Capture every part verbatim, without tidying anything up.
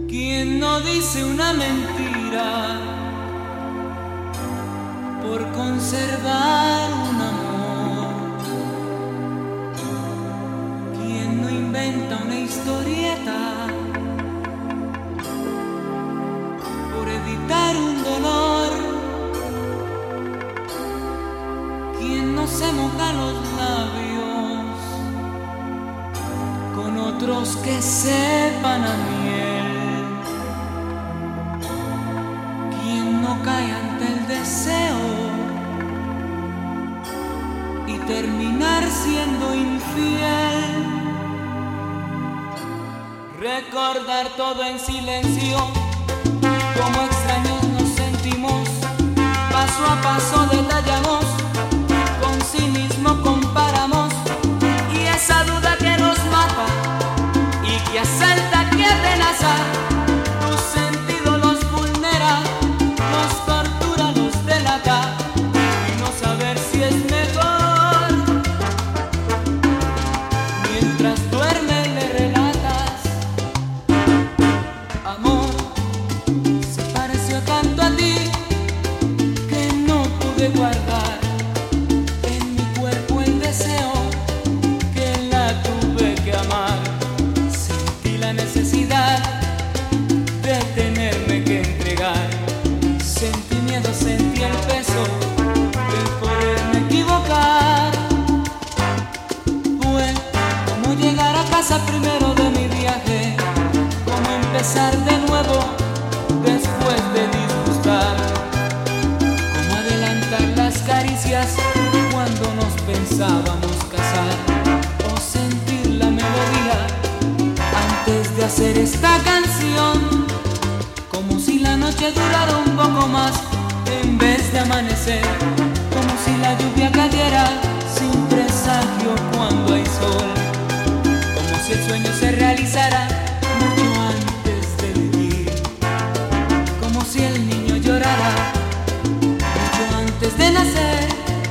¿Quién no dice una mentira por conservar un amor? ¿Quién no inventa una historieta por evitar un dolor? ¿Quién no se moja los labios con otros que sepan a miel? No cae ante el deseo y terminar siendo infiel. Recordar todo en silencio, como extraños nos sentimos, paso a paso detallamos, con cinismo comparamos, y esa duda que nos mata y que asalta, que amenaza, tus sentidos los vulnera, nos tortura, nos delata, y no saber si es mejor. Mientras duerme le relatas: amor, se pareció tanto a ti que no pude guardar en mi cuerpo el deseo, que la tuve que amar. Sentí la necesidad de tenerme que entregar. Sentí miedo, sentí el peso de poderme equivocar. Fue como llegar a casa primero de mi viaje, como empezar de nuevo después de disgustar, como adelantar las caricias cuando nos pensábamos casar, o sentir la melodía antes de hacer esta canción. Como si la noche durara un poco más en vez de amanecer, como si la lluvia cayera sin presagio cuando hay sol, como si el sueño se realizara mucho antes de vivir, como si el niño llorara mucho antes de nacer.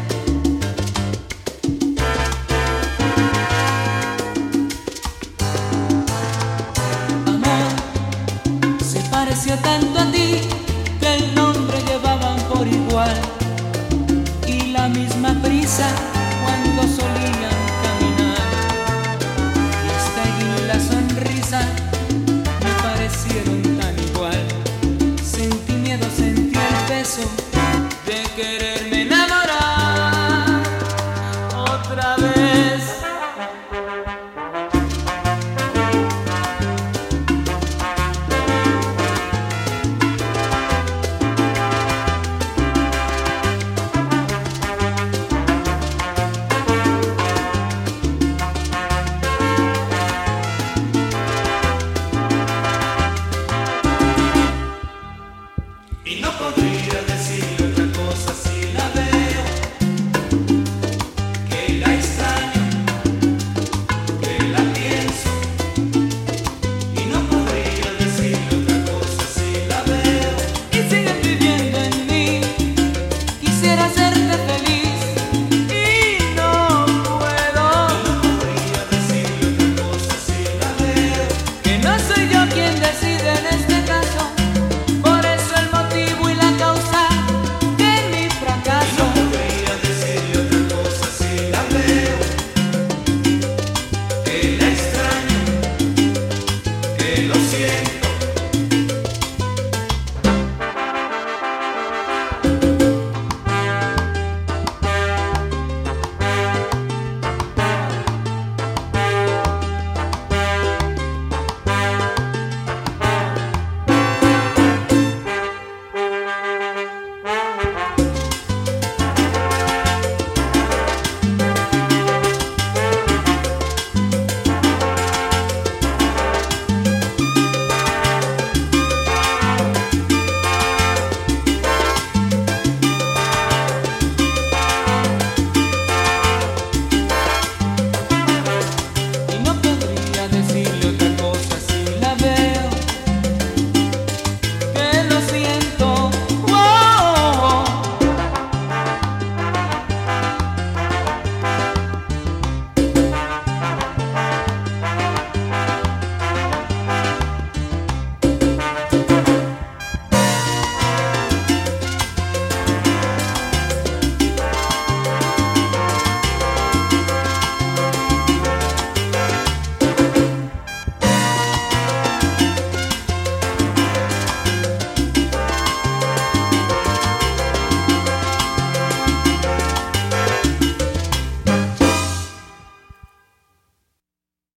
Pareció tanto a ti que el nombre llevaban por igual, y la misma prisa cuando solían caminar, y esta y la sonrisa me parecieron tan igual. Sentí miedo, sentí el peso de quererme enamorar otra vez. Y no podría decirle otra cosa si la veo, que la extraño, que la pienso. Y no podría decirle otra cosa si la veo. Y sigues viviendo en mí, quisiera hacerte feliz y no puedo. Y no podría decirle otra cosa si la veo, Que no soy yo quien decide en este caso, por eso el motivo y la causa de mi fracaso. y no podría decirle otra cosa si la veo, que la extraño, que lo siento.